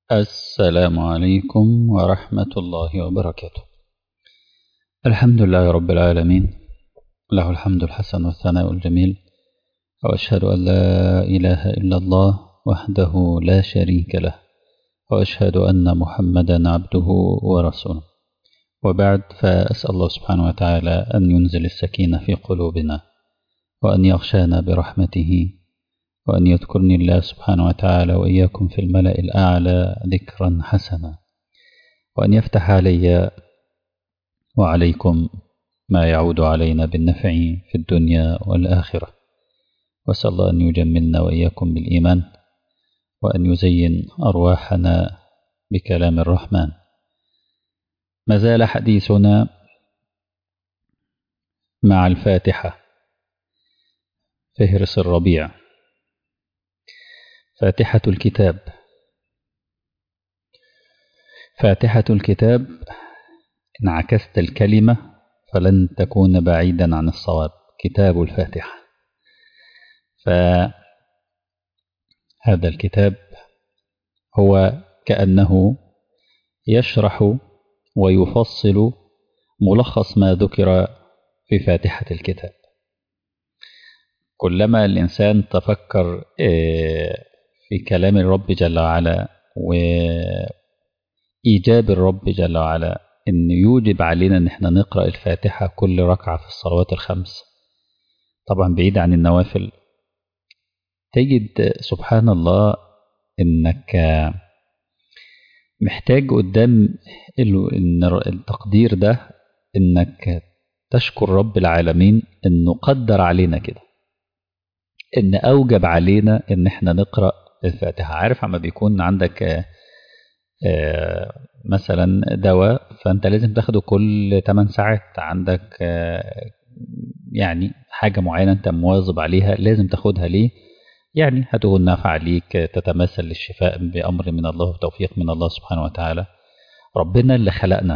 السلام عليكم ورحمة الله وبركاته. الحمد لله رب العالمين، له الحمد الحسن والثناء الجميل، وأشهد أن لا إله إلا الله وحده لا شريك له، وأشهد أن محمدا عبده ورسوله. وبعد، فأسأل الله سبحانه وتعالى أن ينزل السكينة في قلوبنا، وأن يغشانا برحمته، وأن يذكرني الله سبحانه وتعالى وإياكم في الملأ الأعلى ذكرا حسنا، وأن يفتح علي وعليكم ما يعود علينا بالنفع في الدنيا والآخرة. وأسأل الله أن يجملنا وإياكم بالإيمان، وأن يزين أرواحنا بكلام الرحمن. ما زال حديثنا مع الفاتحة، فهرس الربيع، فاتحة الكتاب. فاتحة الكتاب، إن عكست الكلمة فلن تكون بعيدا عن الصواب. كتاب الفاتحة، فهذا الكتاب هو كأنه يشرح ويفصل ملخص ما ذكر في فاتحة الكتاب. كلما الإنسان تفكر في كلام الرب جل وعلا وإيجاب الرب جل وعلا إن يوجب علينا إن احنا نقرأ الفاتحة كل ركعة في الصلوات الخمس، طبعا بعيد عن النوافل، تجد سبحان الله إنك محتاج قدام التقدير ده إنك تشكر رب العالمين إنه قدر علينا كده، إن أوجب علينا إن احنا نقرأ الفاتحة. عارف عما بيكون عندك مثلا دواء فأنت لازم تاخده كل 8 ساعات، عندك يعني حاجة معينة أنت مواظب عليها لازم تاخدها، ليه؟ يعني هتكون نافعة ليك، تتمثل للشفاء بأمر من الله وتوفيق من الله سبحانه وتعالى. ربنا اللي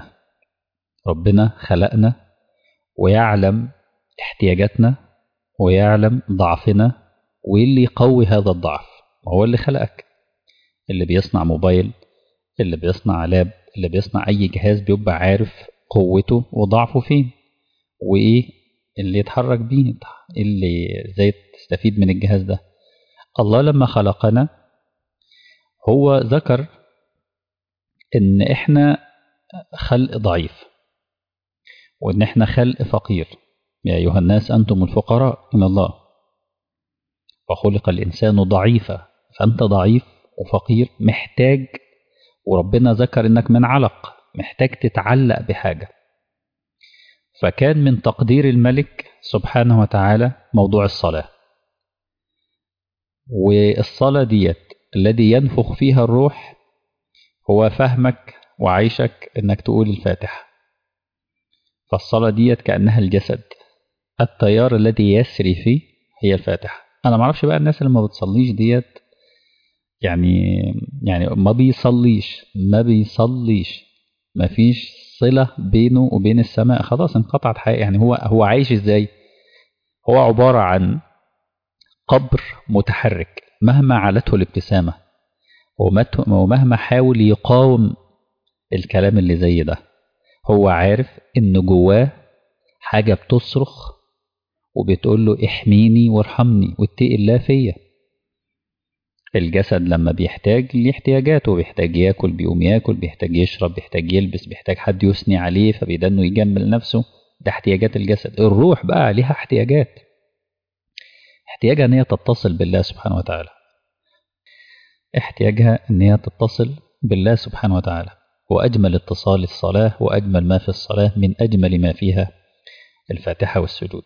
خلقنا ويعلم احتياجاتنا ويعلم ضعفنا، واللي يقوي هذا الضعف هو اللي خلقك. اللي بيصنع موبايل، اللي بيصنع لاب، اللي بيصنع أي جهاز بيبقى عارف قوته وضعفه فين، وإيه اللي يتحرك بيه، اللي ازاي تستفيد من الجهاز ده. الله لما خلقنا هو ذكر إن إحنا خلق ضعيف، وإن إحنا خلق فقير. يا أيها الناس أنتم الفقراء إلى الله، وخلق الإنسان ضعيفا. فأنت ضعيف وفقير محتاج، وربنا ذكر إنك من علق محتاج تتعلق بحاجة. فكان من تقدير الملك سبحانه وتعالى موضوع الصلاة، والصلاة ديت الذي ينفخ فيها الروح هو فهمك وعيشك إنك تقول الفاتحة. فالصلاة ديت كأنها الجسد، التيار الذي يسري فيه هي الفاتحة. أنا معرفش بقى الناس اللي ما بتصليش ديت، يعني ما بيصليش، ما فيش صلة بينه وبين السماء، خلاص انقطعت حياة. يعني هو عايش ازاي؟ هو عبارة عن قبر متحرك مهما علته الابتسامة، ومهما حاول يقاوم الكلام اللي زي ده، هو عارف ان جواه حاجة بتصرخ وبتقول له احميني وارحمني واتقي الله فيا. الجسد لما بيحتاج لاحتياجاته، بيحتاج ياكل بيقوم ياكل، بيحتاج يشرب، بيحتاج يلبس، بيحتاج حد يثني عليه فبيدا انه يجمل نفسه. ده احتياجات الجسد. الروح بقى ليها احتياجها ان هي تتصل بالله سبحانه وتعالى، احتياجها ان هي تتصل بالله سبحانه وتعالى. واجمل اتصال الصلاة، واجمل ما في الصلاة من اجمل ما فيها الفاتحة والسجود.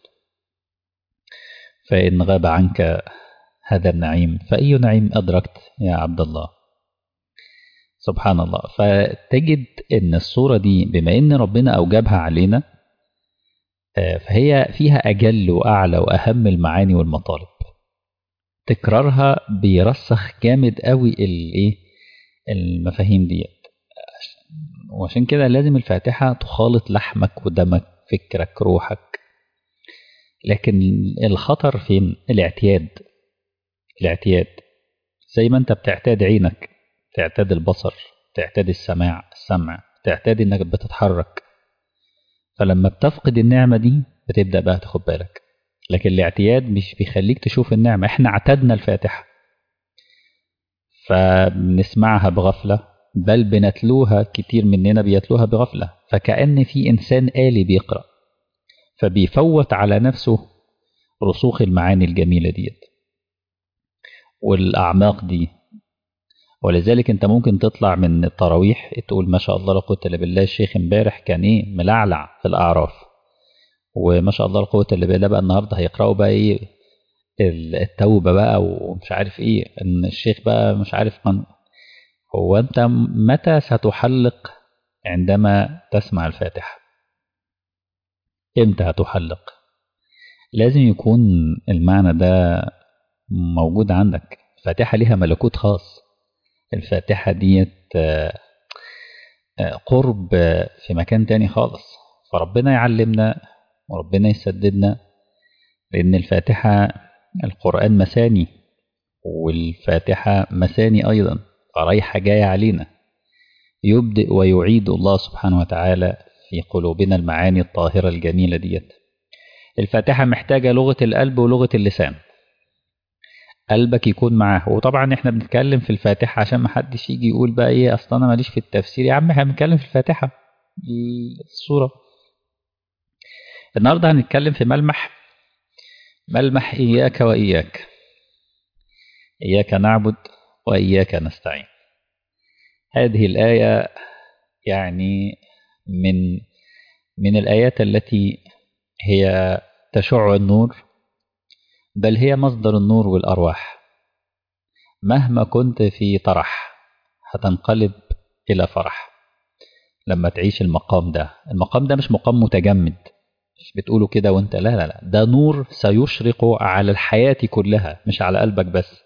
فإن غاب عنك هذا النعيم فأي نعيم أدركت يا عبد الله؟ سبحان الله. فتجد ان الصورة دي بما ان ربنا اوجبها علينا، فهي فيها اجل واعلى واهم المعاني والمطالب. تكرارها بيرسخ جامد قوي المفاهيم ديت. وعشان كده لازم الفاتحة تخالط لحمك ودمك، فكرك، روحك. لكن الخطر فين؟ الاعتياد. زي ما انت بتعتاد عينك تعتاد البصر، تعتاد السمع، تعتاد انك بتتحرك. فلما بتفقد النعمة دي بتبدأ بقى تاخد بالك. لكن الاعتياد مش بيخليك تشوف النعمة. احنا اعتدنا الفاتحة فبنسمعها بغفلة، بل بنتلوها، كتير مننا بيتلوها بغفلة، فكأن في إنسان آلي بيقرأ، فبيفوت على نفسه رسوخ المعاني الجميلة ديت والأعماق دي. ولذلك انت ممكن تطلع من التراويح تقول ما شاء الله لا قوة الا بالله، الشيخ امبارح كان ملعلع في الأعراف، وما شاء الله لا قوة الا بالله بقى النهارده هيقرأوا بقى التوبة بقى ومش عارف ان الشيخ بقى مش عارف هو انت متى ستحلق؟ عندما تسمع الفاتحة. امتى هتحلق؟ لازم يكون المعنى ده موجود عندك. الفاتحة ليها ملكوت خاص. الفاتحة ديت قرب في مكان تاني خالص. فربنا يعلمنا وربنا يسددنا، لأن الفاتحة القرآن مساني، والفاتحة مساني أيضا، فرايحة جاية علينا. يبدئ ويعيد الله سبحانه وتعالى في قلوبنا المعاني الطاهرة الجميلة ديت. الفاتحة محتاجة لغة القلب ولغة اللسان. قلبك يكون معاه. وطبعا احنا بنتكلم في الفاتحة عشان ما حدش يجي يقول بقى اصلا انا ماليش في التفسير. يا عم احنا بنتكلم في الفاتحة السورة. النهارده هنتكلم في ملمح إياك وإياك. إياك نعبد وإياك نستعين. هذه الآية يعني من الآيات التي هي تشع النور، بل هي مصدر النور والأرواح. مهما كنت في طرح هتنقلب إلى فرح لما تعيش المقام ده. المقام ده مش مقام متجمد، مش بتقوله كده وانت، لا لا لا، ده نور سيشرق على الحياة كلها مش على قلبك بس.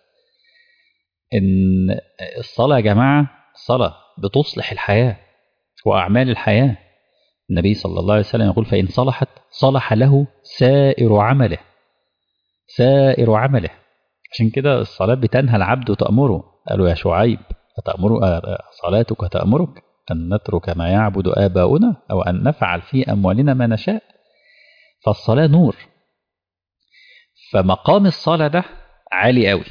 إن الصلاة يا جماعة، الصلاة بتصلح الحياة وأعمال الحياة. النبي صلى الله عليه وسلم يقول فإن صلحت صلح له سائر عمله. سائر عمله. عشان كده الصلاة بتنهى العبد وتأمره. قالوا يا شعيب أتأمر صلاتك تأمرك أن نترك ما يعبد آباؤنا أو أن نفعل في أموالنا ما نشاء. فالصلاة نور. فمقام الصلاة ده عالي قوي.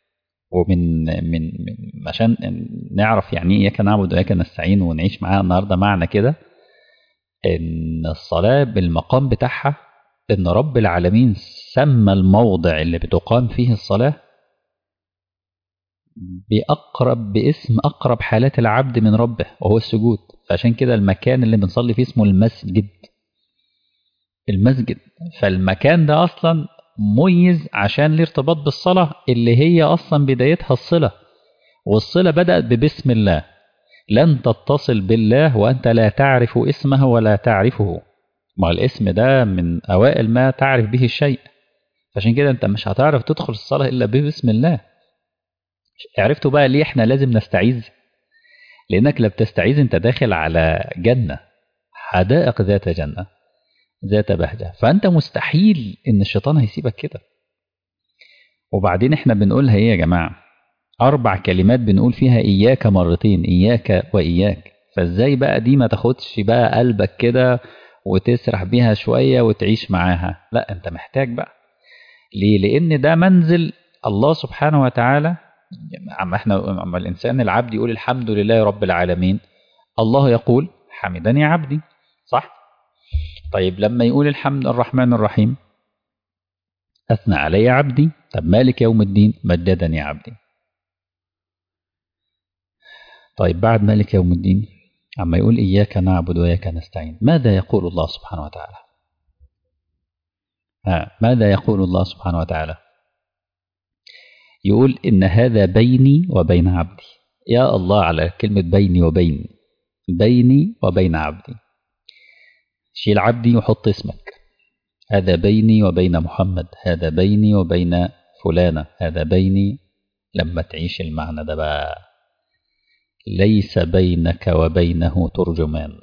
من عشان نعرف يعني ايه اياك نعبد واياك نستعين ونعيش معاها النهارده معنى كده، ان الصلاة بالمقام بتاعها، ان رب العالمين سمى الموضع اللي بتقام فيه الصلاة باسم أقرب حالات العبد من ربه وهو السجود. فعشان كده المكان اللي بنصلي فيه اسمه المسجد. المسجد. فالمكان ده أصلا مميز عشان الارتباط بالصلاة اللي هي أصلا بدايتها الصلة. والصلة بدأت ببسم الله. لن تتصل بالله وأنت لا تعرف اسمه ولا تعرفه. ما الاسم ده من أوائل ما تعرف به الشيء. عشان كده أنت مش هتعرف تدخل الصلاة إلا ببسم الله. عرفتوا بقى ليه احنا لازم نستعيذ؟ لأنك لا بتستعيذ انت داخل على جنة، حدائق ذات جنة ذات بهجة، فأنت مستحيل إن الشيطان هيسيبك كده. وبعدين احنا بنقولها ايه يا جماعة؟ 4 كلمات بنقول فيها إياك مرتين، إياك وإياك. فازاي بقى دي ما تاخدش بقى قلبك كده وتسرح بيها شوية وتعيش معاها؟ لا، انت محتاج بقى. ليه؟ لأن ده منزل الله سبحانه وتعالى. اما الإنسان العبد يقول الحمد لله رب العالمين، الله يقول حمدني عبدي، صح؟ طيب لما يقول الحمد الرحمن الرحيم أثنى علي عبدي. طب مالك يوم الدين مجدني عبدي. طيب بعد مالك يوم الدين عما يقول إياك نعبد وإياك نستعين، ماذا يقول الله سبحانه وتعالى؟ ماذا يقول الله سبحانه وتعالى؟ يقول إن هذا بيني وبين عبدي. يا الله على كلمة بيني وبين. بيني وبين عبدي. شيل عبدي وحط اسمك. هذا بيني وبين محمد، هذا بيني وبين فلانة، هذا بيني. لما تعيش المعنى ده بقى، ليس بينك وبينه ترجمان.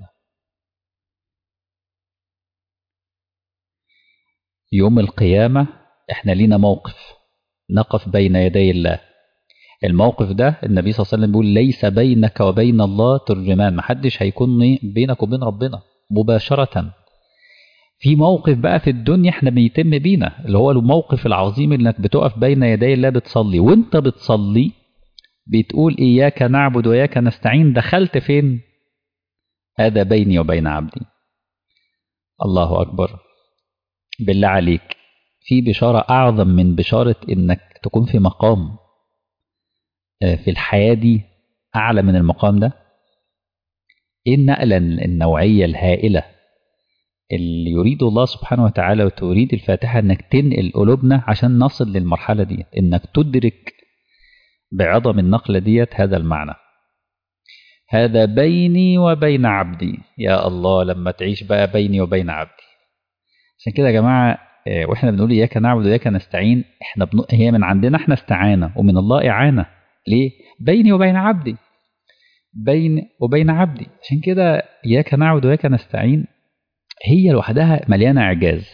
يوم القيامة احنا لينا موقف، نقف بين يدي الله. الموقف ده النبي صلى الله عليه وسلم بيقول ليس بينك وبين الله ترجمان، محدش هيكون بينك وبين ربنا مباشرة. في موقف بقى في الدنيا احنا بيتم بينا، اللي هو الموقف العظيم انك بتقف بين يدي الله بتصلي، وانت بتصلي بتقول إياك نعبد وإياك نستعين، دخلت فين؟ هذا بيني وبين عبدي. الله أكبر. بالله عليك، في بشارة أعظم من بشارة إنك تكون في مقام في الحياة دي أعلى من المقام ده؟ إيه النقلة النوعية الهائلة اللي يريد الله سبحانه وتعالى وتريد الفاتحة إنك تنقل قلوبنا عشان نصل للمرحلة دي، إنك تدرك بعظم النقلة ديت هذا المعنى. هذا بيني وبين عبدي. يا الله لما تعيش بقى بيني وبين عبدي. عشان كده يا جماعة واحنا بنقول إياك نعبد وإياك نستعين، احنا هي من عندنا احنا استعانة ومن الله إعانة. ليه؟ بيني وبين عبدي، بين وبين عبدي. عشان كده إياك نعبد وإياك نستعين هي لوحدها مليانة إعجاز.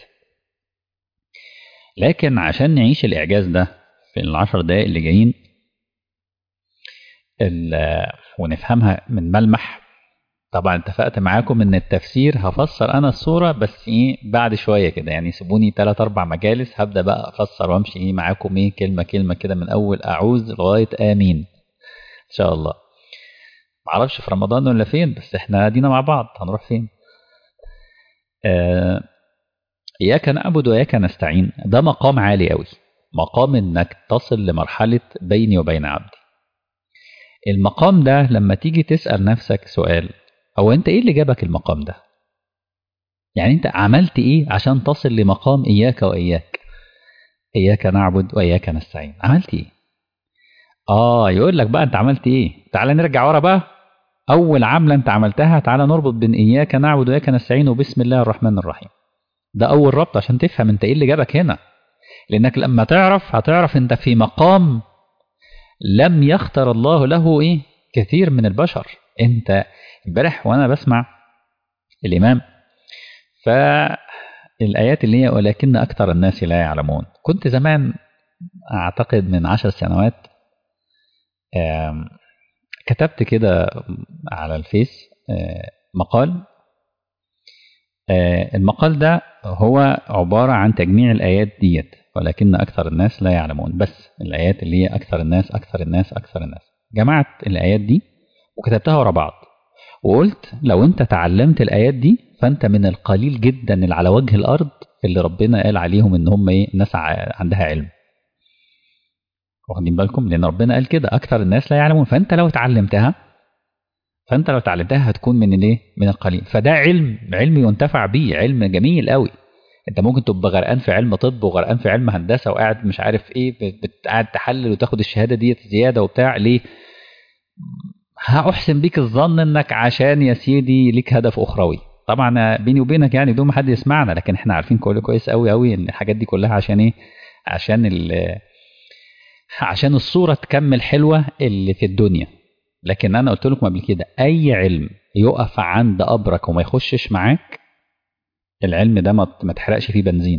لكن عشان نعيش الإعجاز ده في العشر دقائق اللي جايين ونفهمها من ملمح. طبعا اتفقت معاكم ان التفسير هفسر انا الصورة بس بعد شوية كده، يعني سيبوني 3-4 مجالس هبدأ بقى افسر وامشي معاكم كلمة كلمة كده من اول اعوذ لغاية امين ان شاء الله. معرفش في رمضان ولا فين، بس احنا دينا مع بعض هنروح فين. اياك نعبد واياك نستعين ده مقام عالي قوي، مقام انك تصل لمرحلة بيني وبين عبدي. المقام ده لما تيجي تسأل نفسك سؤال، هو انت ايه اللي جابك المقام ده؟ يعني انت عملت ايه عشان تصل لمقام اياك واياك، اياك نعبد واياك نستعين؟ عملت ايه؟ يقول لك بقى انت عملت ايه؟ تعال نرجع ورا بقى. اول عملة انت عملتها، تعال نربط بين اياك نعبد واياك نستعين وبسم الله الرحمن الرحيم. ده اول ربط عشان تفهم انت ايه اللي جابك هنا. لانك لما تعرف هتعرف انت في مقام لم يختر الله له كثير من البشر. انت امبارح وانا بسمع الامام فالآيات اللي هي ولكن أكثر الناس لا يعلمون، كنت زمان أعتقد من 10 سنوات كتبت كده على الفيس مقال. المقال ده هو عبارة عن تجميع الآيات ديت، ولكن أكثر الناس لا يعلمون، بس الآيات اللي هي أكثر الناس أكثر الناس أكثر الناس. جمعت الآيات دي وكتبتها ورا بعض، وقلت لو أنت تعلمت الآيات دي فأنت من القليل جدا اللي على وجه الأرض اللي ربنا قال عليهم إن هم ناس عندها علم. واخدين بالكم؟ لأن ربنا قال كده أكثر الناس لا يعلمون. فأنت لو تعلمتها هتكون من القليل. فده علم ينتفع بيه، علم جميل قوي. انت ممكن تبقى غرقان في علم طب وغرقان في علم هندسه وقاعد مش عارف قاعد تحلل وتاخد الشهاده ديت زياده وبتاع. ليه؟ هأحسن بيك الظن انك عشان يا سيدي ليك هدف اخروي. طبعا بيني وبينك يعني بدون ما حد يسمعنا، لكن احنا عارفين كويس قوي قوي ان الحاجات دي كلها عشان عشان الصوره تكمل حلوه اللي في الدنيا. لكن انا قلت لكم قبل كده اي علم يقف عند قبرك وما يخشش معاك، العلم ده ما تحرقش فيه بنزين،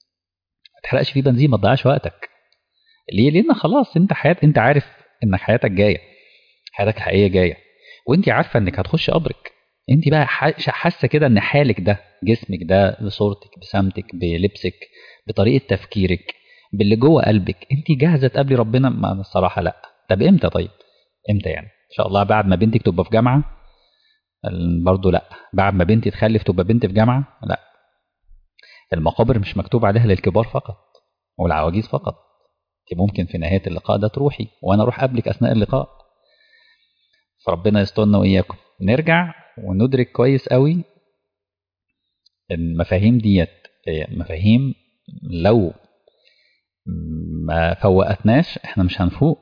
ما تضيعش وقتك. ليه؟ لان خلاص انت عارف ان حياتك جايه، حياتك الحقيقيه جايه، وانت عارفه انك هتخش قبرك. انت بقى حاسه كده ان حالك ده، جسمك ده، بصورتك، بسمتك، بلبسك، بطريقه تفكيرك، باللي جوه قلبك، انت جاهزه تقابلي ربنا؟ ما الصراحه لا. طب امتى؟ امتى يعني؟ ان شاء الله بعد ما بنتك تبقى في جامعه؟ برضه لا. بعد ما بنتي تخلف تبقى بنت في جامعه؟ لا. المقابر مش مكتوب عليها للكبار فقط والعواجيز فقط. انت ممكن في نهايه اللقاء ده تروحي وانا اروح قبلك اثناء اللقاء. فربنا يسترنا واياكم. نرجع وندرك كويس قوي المفاهيم ديت. مفاهيم لو ما فوقتناش احنا مش هنفوق.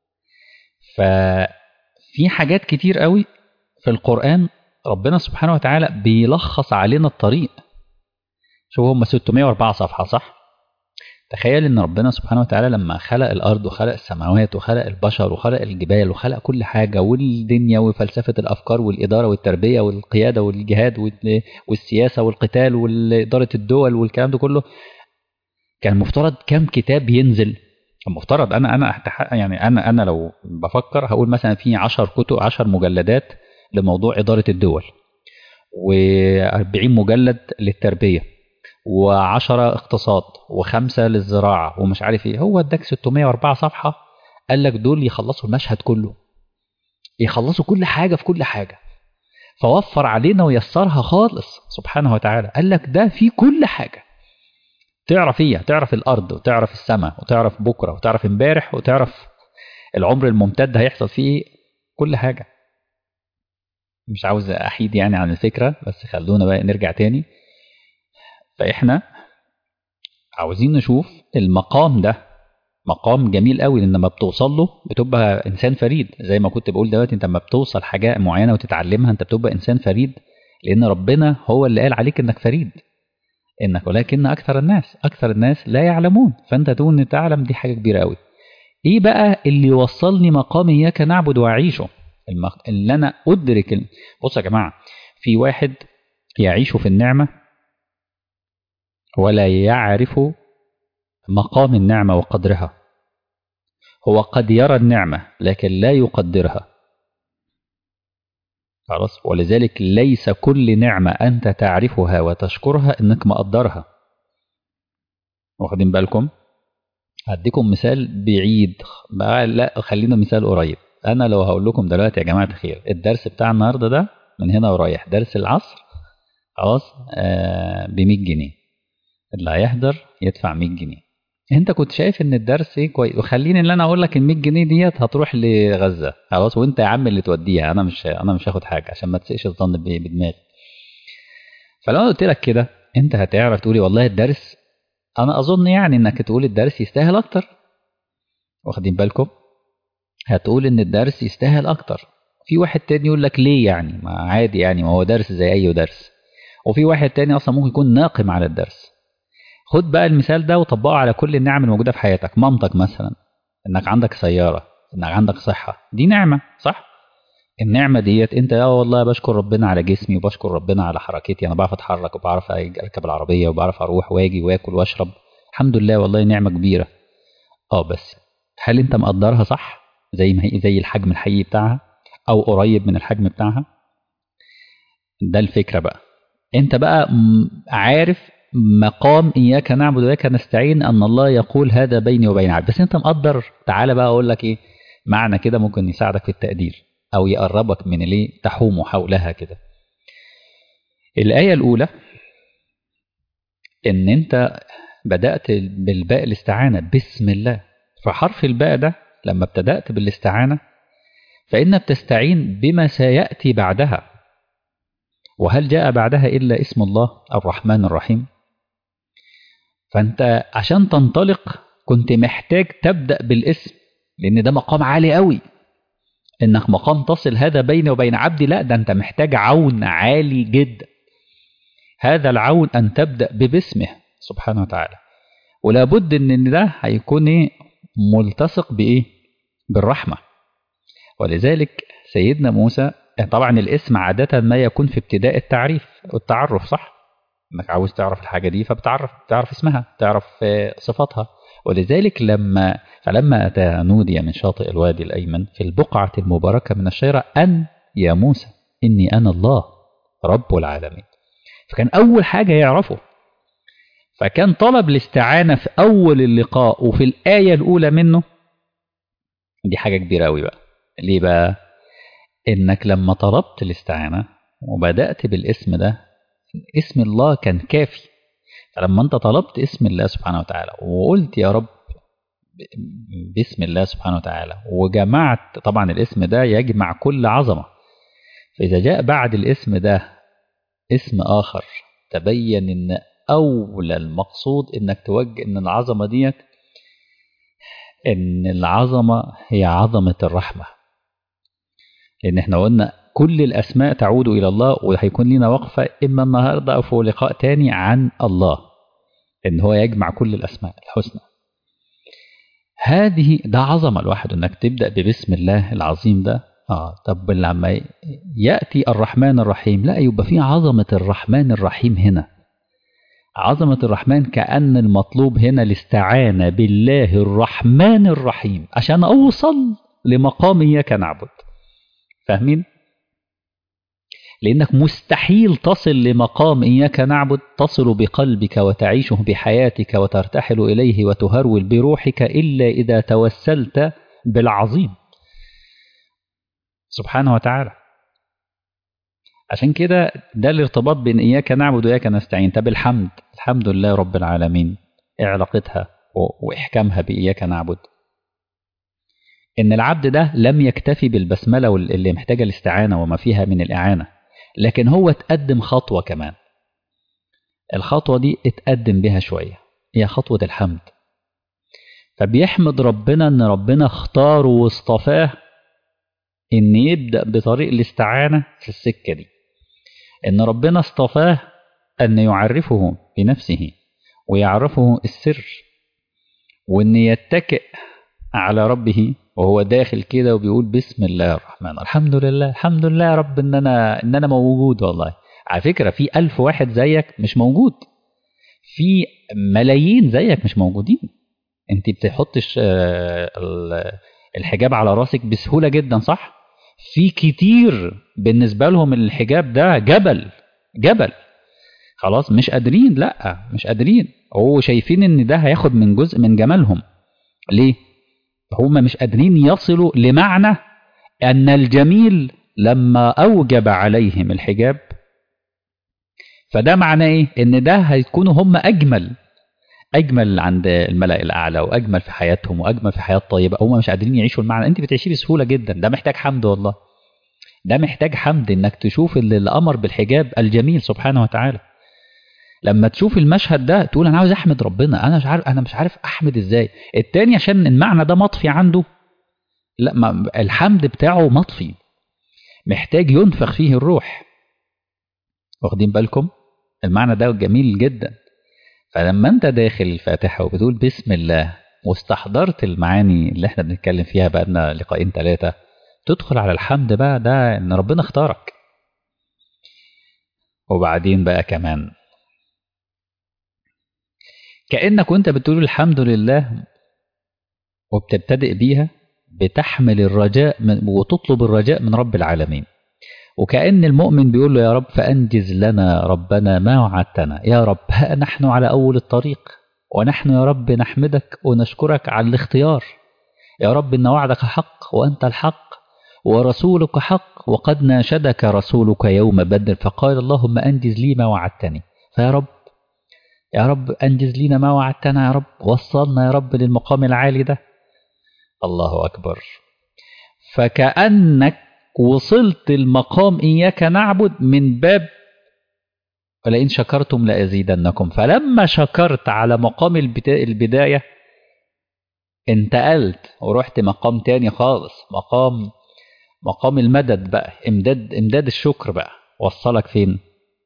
ففي حاجات كتير قوي في القرآن ربنا سبحانه وتعالى بيلخص علينا الطريق. شوفوا هم 604 صفحة صح؟ تخيل ان ربنا سبحانه وتعالى لما خلق الارض وخلق السماوات وخلق البشر وخلق الجبال وخلق كل حاجة والدنيا وفلسفة الافكار والادارة والتربية والقيادة والجهاد والسياسة والقتال وادارة الدول والكلام ده كله، كان مفترض كم كتاب ينزل المفترض يعني انا لو بفكر هقول مثلا في 10 كتب، 10 مجلدات لموضوع اداره الدول، و40 مجلد للتربيه، و10 اقتصاد، و5 للزراعه، ومش عارف ايه. هو اداك 604 صفحه، قال لك دول يخلصوا المشهد كله، يخلصوا كل حاجه في كل حاجه، فوفر علينا ويسرها خالص سبحانه وتعالى. قال لك ده في كل حاجه تعرف فيها، تعرف الارض، وتعرف السماء، وتعرف بكره، وتعرف امبارح، وتعرف العمر الممتد هيحصل فيه كل حاجه. مش عاوز احيد يعني عن الفكره، بس خلونا بقى نرجع تاني. فاحنا عاوزين نشوف المقام ده، مقام جميل قوي، لان لما بتوصل له بتبقى انسان فريد. زي ما كنت بقول دلوقتي، انت لما بتوصل حاجه معينه وتتعلمها انت بتبقى انسان فريد، لان ربنا هو اللي قال عليك انك فريد، انك ولكن اكثر الناس لا يعلمون. فانت تقول ان تعلم، دي حاجه كبيره قوي. ايه بقى اللي يوصلني مقام اياك نعبد واعيشه؟ اللي انا ادرك بصوا يا جماعه، في واحد يعيش في النعمه ولا يعرف مقام النعمه وقدرها. هو قد يرى النعمه لكن لا يقدرها. خلاص، ولذلك ليس كل نعمه انت تعرفها وتشكرها انك مقدرها. واخدين بالكم؟ هديكم مثال بعيد بقى، لا خلينا مثال قريب. انا لو هقول لكم دلوقتي يا جماعه الخير، الدرس بتاع النهارده ده من هنا ورايح درس العصر، خلاص، ب 100 جنيه، اللي هيحضر يدفع 100 جنيه. انت كنت شايف ان الدرس ايه كويس، وخليني اللي انا اقول لك ال 100 جنيه ديت هتروح لغزه، خلاص، وانت يا عم اللي توديها، انا مش هاخد حاجه عشان ما تسئش الظن بدماغي. فلو انا قلت لك كده، انت هتعرف تقولي والله الدرس، انا اظن يعني انك تقول الدرس يستاهل اكتر. واخدين بالكم؟ هتقول ان الدرس يستاهل اكتر. في واحد تاني يقول لك ليه يعني، ما عادي يعني، ما هو درس زي اي درس. وفي واحد تاني اصلا ممكن يكون ناقم على الدرس. خد بقى المثال ده وطبقه على كل النعم الموجوده في حياتك. مامتك مثلا، انك عندك سياره، انك عندك صحه، دي نعمه صح؟ النعمه ديت انت يا والله بشكر ربنا على جسمي، وبشكر ربنا على حركتي، انا بعرف اتحرك، وبعرف اركب العربيه، وبعرف اروح واجي واكل واشرب، الحمد لله والله نعمه كبيره. بس هل انت مقدرها صح زي ما هي، زي الحجم الحقيقي بتاعها، او قريب من الحجم بتاعها؟ ده الفكره بقى. انت بقى عارف مقام اياك نعبد واياك نستعين، ان الله يقول هذا بيني وبين عبدي، بس انت مقدر. تعالى بقى اقول لك ايه معنى كده، ممكن يساعدك في التقدير او يقربك من اللي تحوم حولها كده. الايه الاولى ان انت بدات بالباء الاستعانه بسم الله. فحرف الباء ده لما ابتدات بالاستعانه فإن بتستعين بما سيأتي بعدها. وهل جاء بعدها إلا اسم الله الرحمن الرحيم؟ فأنت عشان تنطلق كنت محتاج تبدأ بالاسم، لأن ده مقام عالي قوي، إنك مقام تصل هذا بيني وبين عبدي. لا، ده أنت محتاج عون عالي جدا. هذا العون أن تبدأ باسمه سبحانه وتعالى. ولا بد إن ده هيكون ملتصق بإيه؟ بالرحمة. ولذلك سيدنا موسى، طبعا الاسم عادة ما يكون في ابتداء التعريف والتعرف، صح؟ انك عاوز تعرف الحاجة دي تعرف اسمها، تعرف صفاتها. ولذلك فلما أتى نودي من شاطئ الوادي الأيمن في البقعة المباركة من الشجرة أن يا موسى إني أنا الله رب العالمين. فكان أول حاجة يعرفه، فكان طلب الاستعانة في أول اللقاء وفي الآية الأولى منه. دي حاجة كبيرة أوي بقى. ليه بقى؟ إنك لما طلبت الاستعانة وبدأت بالاسم ده، اسم الله كان كافي. فلما أنت طلبت اسم الله سبحانه وتعالى وقلت يا رب باسم الله سبحانه وتعالى، وجمعت، طبعا الاسم ده يجمع كل عظمة، فإذا جاء بعد الاسم ده اسم آخر، تبين إن أولى المقصود إنك توجه إن العظمة ديت، إن العظمة هي عظمة الرحمة. لأن احنا قلنا كل الأسماء تعود إلى الله، وهيكون لنا وقفة إما النهاردة أو في لقاء تاني عن الله، إن هو يجمع كل الأسماء الحسنى. ده عظمة الواحد إنك تبدأ ببسم الله العظيم ده. طب لما يأتي الرحمن الرحيم، لا يبقى في عظمة الرحمن الرحيم هنا. عظمة الرحمن كأن المطلوب هنا الاستعانة بالله الرحمن الرحيم عشان أوصل لمقام إياك نعبد. فاهمين؟ لأنك مستحيل تصل لمقام إياك نعبد تصل بقلبك وتعيشه بحياتك وترتحل إليه وتهرول بروحك إلا إذا توسلت بالعظيم سبحانه وتعالى. عشان كده ده الارتباط بين إياك نعبد وإياك نستعين. طب الحمد لله رب العالمين، إيه علاقتها وإحكامها بإياك نعبد؟ إن العبد ده لم يكتفي بالبسملة اللي محتاجة الاستعانة وما فيها من الإعانة، لكن هو اتقدم خطوة كمان. الخطوة دي اتقدم بها شوية، هي خطوة الحمد. فبيحمد ربنا إن ربنا اختاره واصطفاه إن يبدأ بطريق الاستعانة في السكة دي، إن ربنا اصطفاه أن يعرفه بنفسه ويعرفه السر، وأن يتكئ على ربه وهو داخل كده وبيقول بسم الله الرحمن الحمد لله الحمد لله يا رب إن أنا موجود. والله على فكرة في 1000 واحد زيك مش موجود، في ملايين زيك مش موجودين. أنت بتحطش الحجاب على راسك بسهولة جدا، صح؟ في كتير بالنسبة لهم الحجاب ده جبل خلاص مش قادرين، لا مش قادرين، هو شايفين ان ده هياخد من جزء من جمالهم. ليه؟ هم مش قادرين يصلوا لمعنى ان الجميل لما اوجب عليهم الحجاب فده معناه ايه؟ ان ده هيكونوا هم اجمل عند الملأ الاعلى واجمل في حياتهم واجمل في حياة طيبة. هم مش قادرين يعيشوا المعنى، انت بتعيشيه بسهولة جدا. ده محتاج حمد، والله ده محتاج حمد انك تشوف اللي امر بالحجاب الجميل سبحانه وتعالى. لما تشوف المشهد ده تقول انا عاوز احمد ربنا، انا مش عارف احمد ازاي. التاني عشان المعنى ده مطفي عنده، لا ما الحمد بتاعه مطفي، محتاج ينفخ فيه الروح. واخدين بالكم؟ المعنى ده جميل جدا. فلما انت داخل الفاتحة وبتقول بسم الله واستحضرت المعاني اللي احنا بنتكلم فيها بقالنا لقاءين 3، تدخل على الحمد بقى، ده ان ربنا اختارك. وبعدين بقى كمان كأنك وانت بتقول الحمد لله وبتبتدئ بيها بتحمل الرجاء وتطلب الرجاء من رب العالمين. وكأن المؤمن بيقول له يا رب فأنجز لنا ربنا ما وعدتنا، يا رب ها نحن على أول الطريق ونحن يا رب نحمدك ونشكرك على الاختيار. يا رب إن وعدك حق وأنت الحق ورسولك حق، وقد ناشدك رسولك يوم بدر فقال اللهم أنجز لي ما وعدتني. فيا رب يا رب أنجز لنا ما وعدتنا، يا رب وصلنا يا رب للمقام العالي ده. الله أكبر. فكأنك وصلت المقام إياك نعبد من باب ولئن شكرتم لأزيدنكم. فلما شكرت على مقام البداية انتقلت ورحت مقام تاني خالص، مقام المدد بقى، امداد الشكر بقى. وصلك فين؟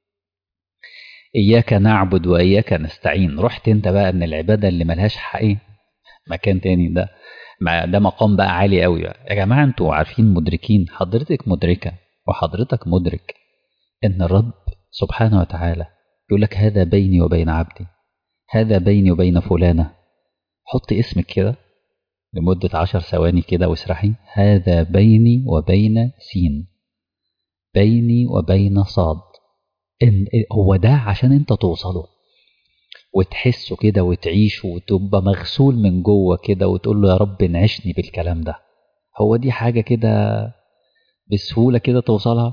إياك نعبد وإياك نستعين. رحت انت بقى من العبادة اللي ملهاش حقيقي مكان تاني، ده مقام بقى عالي قوي بقى. يا جماعة انتوا عارفين مدركين، حضرتك مدركة وحضرتك مدرك ان الرب سبحانه وتعالى يقول لك هذا بيني وبين عبدي، هذا بيني وبين فلانة. حط اسمك كده لمدة 10 ثواني كده واسرحي، هذا بيني وبين سين، بيني وبين صاد. هو ده عشان انت توصله وتحسه كده وتعيشه وتبقى مغسول من جوه كده وتقول له يا رب انعشني بالكلام ده. هو دي حاجة كده بسهولة كده توصلها؟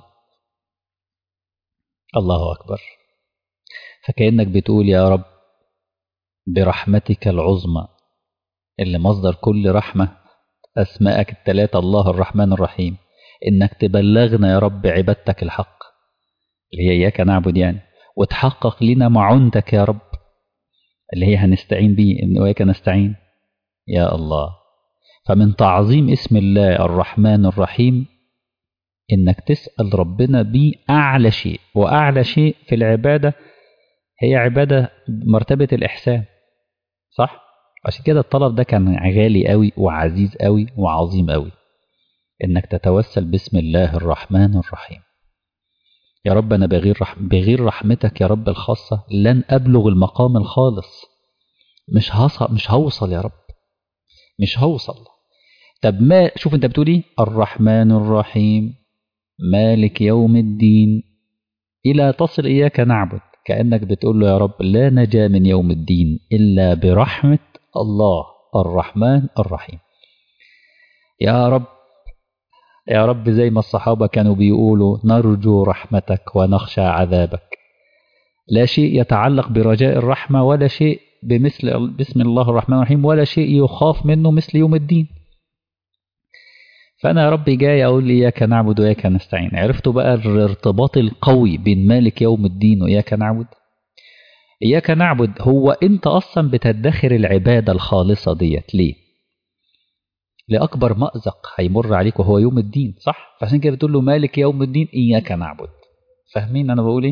الله أكبر. فكأنك بتقول يا رب برحمتك العظمى اللي مصدر كل رحمة أسماءك الثلاثة الله الرحمن الرحيم، إنك تبلغنا يا رب عبادتك الحق اللي هي إياك نعبد يعني، وتحقق لنا معونتك يا رب اللي هي هنستعين بيه، إن إياك نستعين يا الله. فمن تعظيم اسم الله الرحمن الرحيم إنك تسأل ربنا بيه أعلى شيء، وأعلى شيء في العبادة هي عبادة مرتبة الإحسان، صح؟ عشان كده الطلب ده كان غالي قوي وعزيز قوي وعظيم قوي، إنك تتوسل باسم الله الرحمن الرحيم. يا رب أنا بغير رحمتك يا رب الخاصة لن أبلغ المقام الخالص، مش هوصل يا رب، مش هوصل. طب ما شوف أنت بتقول إيه؟ الرحمن الرحيم مالك يوم الدين، إلى تصل إياك نعبد، كأنك بتقول له يا رب لا نجا من يوم الدين إلا برحمة الله الرحمن الرحيم. يا رب يا رب، زي ما الصحابة كانوا بيقولوا نرجو رحمتك ونخشى عذابك، لا شيء يتعلق برجاء الرحمة ولا شيء بسم الله الرحمن الرحيم ولا شيء يخاف منه مثل يوم الدين. فأنا يا رب جاي أقول إياك نعبد وإياك نستعين. عرفتوا بقى الارتباط القوي بين مالك يوم الدين وإياك نعبد؟ إياك نعبد هو أنت أصلا بتدخر العبادة الخالصة ديت ليه؟ لأكبر مأزق هيمر عليك وهو يوم الدين، صح؟ فعشان كده بتقول له مالك يوم الدين إياك نعبد. فاهمين أنا بقول إيه؟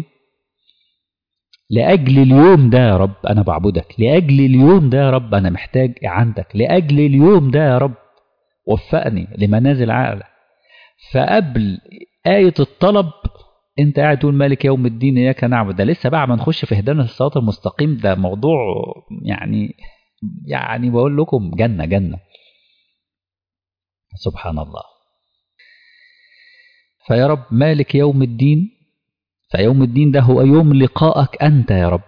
لأجل اليوم ده يا رب أنا بعبدك، لأجل اليوم ده يا رب أنا محتاج عندك، لأجل اليوم ده يا رب وفقني لمنازل عالة. فقبل آية الطلب أنت قاعد تقول مالك يوم الدين إياك نعبد، ده لسه بقى ما نخش في هدانا الصراط المستقيم، ده موضوع يعني بقول لكم جنة جنة. سبحان الله. فيا رب مالك يوم الدين، فيوم الدين ده هو يوم لقائك أنت يا رب،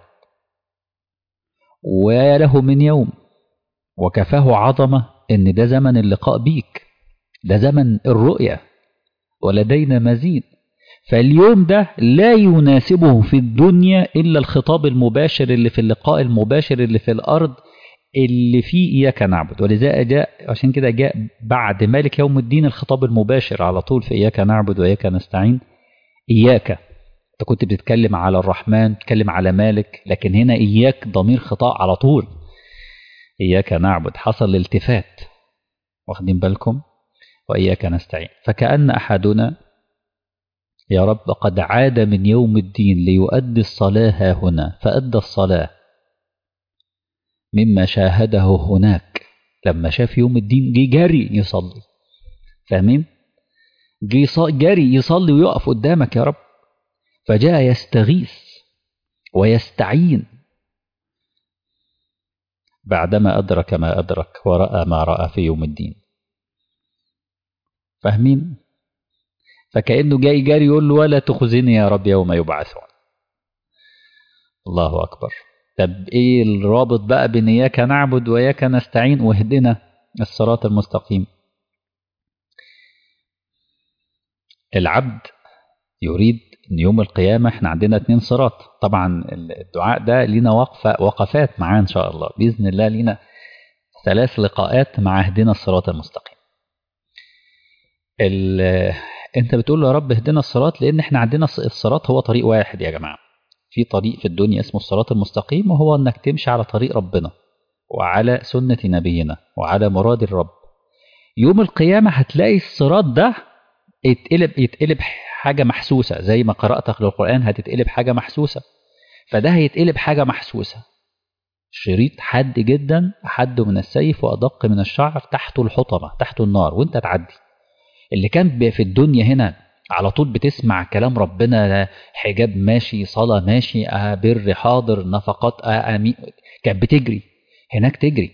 وله من يوم وكفاه عظمة إن ده زمن اللقاء بيك، ده زمن الرؤية ولدينا مزيد. فاليوم ده لا يناسبه في الدنيا إلا الخطاب المباشر اللي في اللقاء المباشر اللي في الأرض اللي فيه إياك نعبد. ولذا جاء عشان كده جاء بعد مالك يوم الدين الخطاب المباشر على طول في إياك نعبد وإياك نستعين. إياك أنت كنت بتتكلم على الرحمن، بتتكلم على مالك، لكن هنا إياك ضمير خطاب على طول. إياك نعبد حصل الالتفات، واخدين بالكم؟ وإياك نستعين. فكأن أحدنا يا رب قد عاد من يوم الدين ليؤدي الصلاة هنا، فأدى الصلاة مما شاهده هناك. لما شاف يوم الدين جه جري يصلي، فاهمين؟ جه جري يصلي ويقف قدامك يا رب، فجاء يستغيث ويستعين بعدما أدرك ما أدرك ورأى ما رأى في يوم الدين. فاهمين؟ فكأنه جاي جاري يقول له ولا تخزني يا رب يوم يبعثون. الله أكبر. طب إيه الرابط بقى بين إياك نعبد وإياك نستعين واهدنا الصراط المستقيم؟ العبد يريد أن يوم القيامة احنا عندنا 2 صراط. طبعا الدعاء ده لينا وقفات معاه إن شاء الله بإذن الله، لينا 3 لقاءات مع اهدنا الصراط المستقيم. انت بتقول له يا رب اهدنا الصراط لان احنا عندنا الصراط هو طريق واحد يا جماعة. في طريق في الدنيا اسمه الصراط المستقيم، وهو انك تمشي على طريق ربنا وعلى سنة نبينا وعلى مراد الرب. يوم القيامة هتلاقي الصراط ده يتقلب حاجة محسوسة، زي ما قرأتك للقرآن هتتقلب حاجة محسوسة. فده هيتقلب حاجة محسوسة، شريط حاد جدا، حد من السيف وأدق من الشعر، تحته الحطمة، تحته النار، وانت تعدي. اللي كان في الدنيا هنا على طول بتسمع كلام ربنا، حجاب ماشي، صلاة ماشي، بر حاضر، نفقات أمين، كانت بتجري هناك، تجري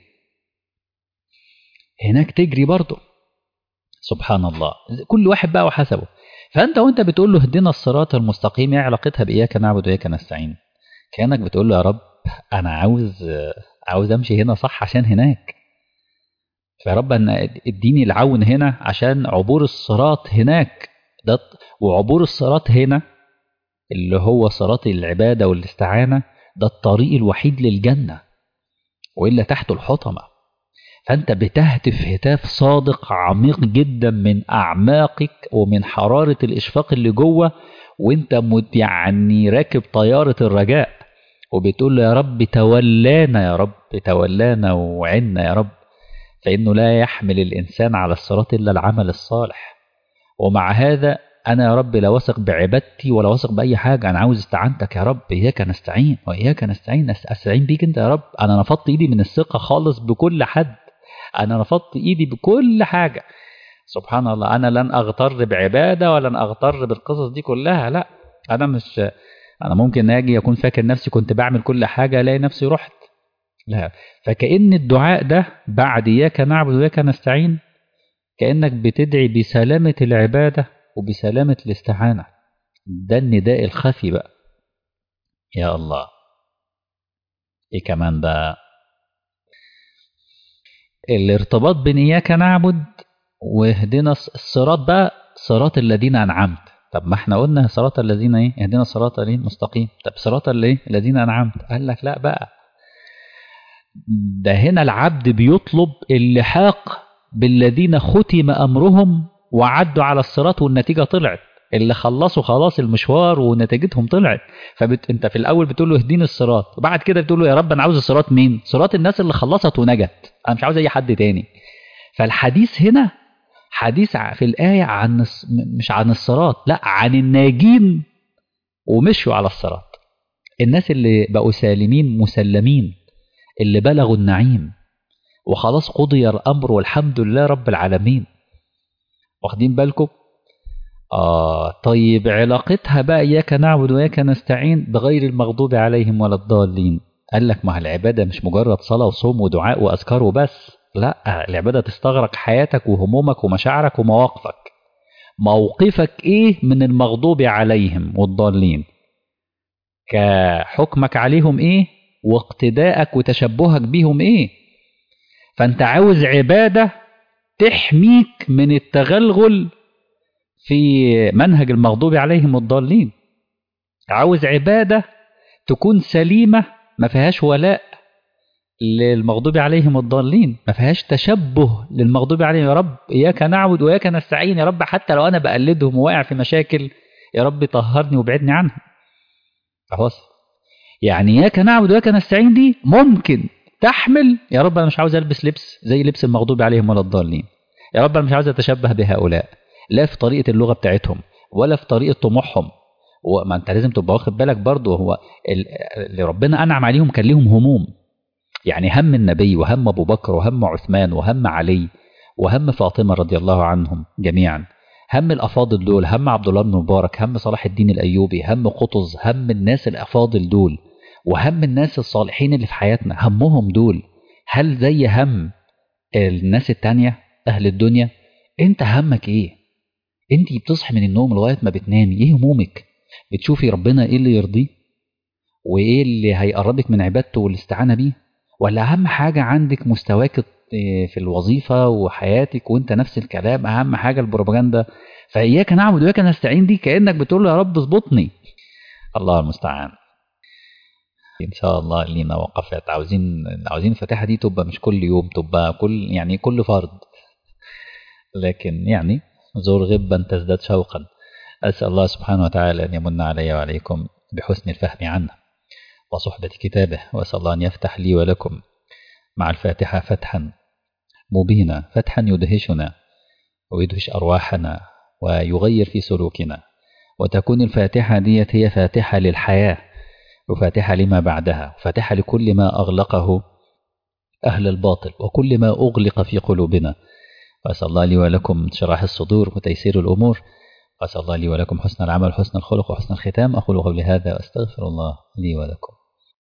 هناك، تجري برضه. سبحان الله. كل واحد بقى وحسبه. فأنت وانت بتقول له اهدنا الصراط المستقيم، ايه علاقتها بإياك نعبد وإياك نستعين؟ كأنك بتقول له يا رب أنا عاوز أمشي هنا صح عشان هناك، فيا رب أن اديني العون هنا عشان عبور الصراط هناك ده. وعبور الصراط هنا اللي هو صراط العبادة والاستعانة، ده الطريق الوحيد للجنة، وإلا تحته الحطمة. فأنت بتهتف هتاف صادق عميق جدا من أعماقك ومن حرارة الإشفاق اللي جوه، وانت يعني راكب طيارة الرجاء، وبتقول له يا رب تولانا، يا رب تولانا وعنا يا رب، فإنه لا يحمل الإنسان على الصراط إلا العمل الصالح. ومع هذا أنا يا رب لا واثق بعبادتي ولا واثق بأي حاجة، أنا عاوز استعانتك يا رب، إياك نستعين وإياك نستعين، أستعين بيك أنت يا رب. أنا نفضت إيدي من الثقة خالص بكل حد، أنا نفضت إيدي بكل حاجة. سبحان الله. أنا لن أغتر بعبادة ولن أغتر بالقصص دي كلها، لا، أنا ممكن أجي أكون فاكر نفسي كنت بعمل كل حاجة ألاقي نفسي رحت. لا، فكأن الدعاء ده بعد إياك نعبد وإياك نستعين كأنك بتدعي بسلامة العبادة وبسلامة الاستعانة. ده النداء الخفي بقى. يا الله، إيه كمان بقى؟ الارتباط بين إياك نعبد واهدنا الصراط بقى، صراط الذين أنعمت. طب ما احنا قلنا صراط الذين ايه، اهدنا الصراط المستقيم. طب صراط الذين أنعمت، قال لك لا بقى، ده هنا العبد بيطلب اللحاق بالذين ختم أمرهم وعدوا على الصراط والنتيجة طلعت، اللي خلصوا خلاص المشوار ونتيجتهم طلعت. انت في الأول بتقول له اهديني الصراط، وبعد كده بتقول له يا رب أنا عاوز الصراط مين؟ صراط الناس اللي خلصت ونجت، أنا مش عاوز أي حد تاني. فالحديث هنا حديث في الآية مش عن الصراط، لا، عن الناجين ومشوا على الصراط، الناس اللي بقوا سالمين مسلمين، اللي بلغوا النعيم وخلاص قضي الأمر والحمد لله رب العالمين. واخدين بالكم؟ طيب علاقتها بقى إياك نعبد وإياك نستعين بغير المغضوب عليهم ولا الضالين. قال لك ما العبادة مش مجرد صلاة وصوم ودعاء وأذكار وبس، لا، العبادة تستغرق حياتك وهمومك ومشاعرك ومواقفك. موقفك إيه من المغضوب عليهم والضالين؟ كحكمك عليهم إيه؟ واقتدائك وتشبهك بيهم إيه؟ فأنت عاوز عبادة تحميك من التغلغل في منهج المغضوب عليهم والضالين. عاوز عبادة تكون سليمة ما فيهاش ولاء للمغضوب عليهم والضالين، ما فيهاش تشبه للمغضوب عليهم. يا رب إياك نعبد وإياك نستعين، يا رب حتى لو أنا بقلدهم وواقع في مشاكل يا رب طهرني وابعدني عنهم. خلاص، يعني إياك نعبد وإياك نستعين دي ممكن تحمل يا رب أنا مش عاوز ألبس لبس زي لبس المغضوب عليهم ولا الضالين، يا رب أنا مش عاوز أتشبه بهؤلاء، لا في طريقة اللغة بتاعتهم ولا في طريقة طموحهم. وما أنت لازم تبقى واخد بالك برضو، هو اللي ربنا أنعم عليهم كان ليهم هموم، يعني هم النبي وهم أبو بكر وهم عثمان وهم علي وهم فاطمة رضي الله عنهم جميعا، هم الأفاضل دول، هم عبد الله بن مبارك، هم صلاح الدين الأيوبي، هم قطز، هم الناس الأفاضل دول، وهم الناس الصالحين اللي في حياتنا، همهم دول هل زي هم الناس التانية أهل الدنيا؟ أنت همك إيه؟ أنت بتصحي من النوم لغاية ما بتنامي إيه همومك؟ بتشوفي ربنا إيه اللي يرضيه وإيه اللي هيقربك من عبادته والاستعانة بيه؟ ولا أهم حاجة عندك مستواك في الوظيفة وحياتك وأنت نفس الكلام أهم حاجة البروباجندا؟ فإياك نعبد وإياك نستعين دي كأنك بتقول له يا رب اظبطني. الله المستعان. إن شاء الله لينا وقفات، عاوزين الفاتحة دي تبقى مش كل يوم، تبقى كل فرض، لكن يعني زور غبا تزداد شوقا. أسأل الله سبحانه وتعالى أن يمن علي وعليكم بحسن الفهم عنه وصحبة كتابه، وأسأل الله أن يفتح لي ولكم مع الفاتحة فتحا مبينا، فتحا يدهشنا ويدهش أرواحنا ويغير في سلوكنا، وتكون الفاتحة ديت هي فاتحة للحياة وفاتحة لما بعدها وفاتحة لكل ما أغلقه أهل الباطل وكل ما أغلق في قلوبنا. وأسأل الله لي ولكم شراح الصدور وتيسير الأمور، وأسأل الله لي ولكم حسن العمل وحسن الخلق وحسن الختام. أقول قولي هذا وأستغفر الله لي ولكم.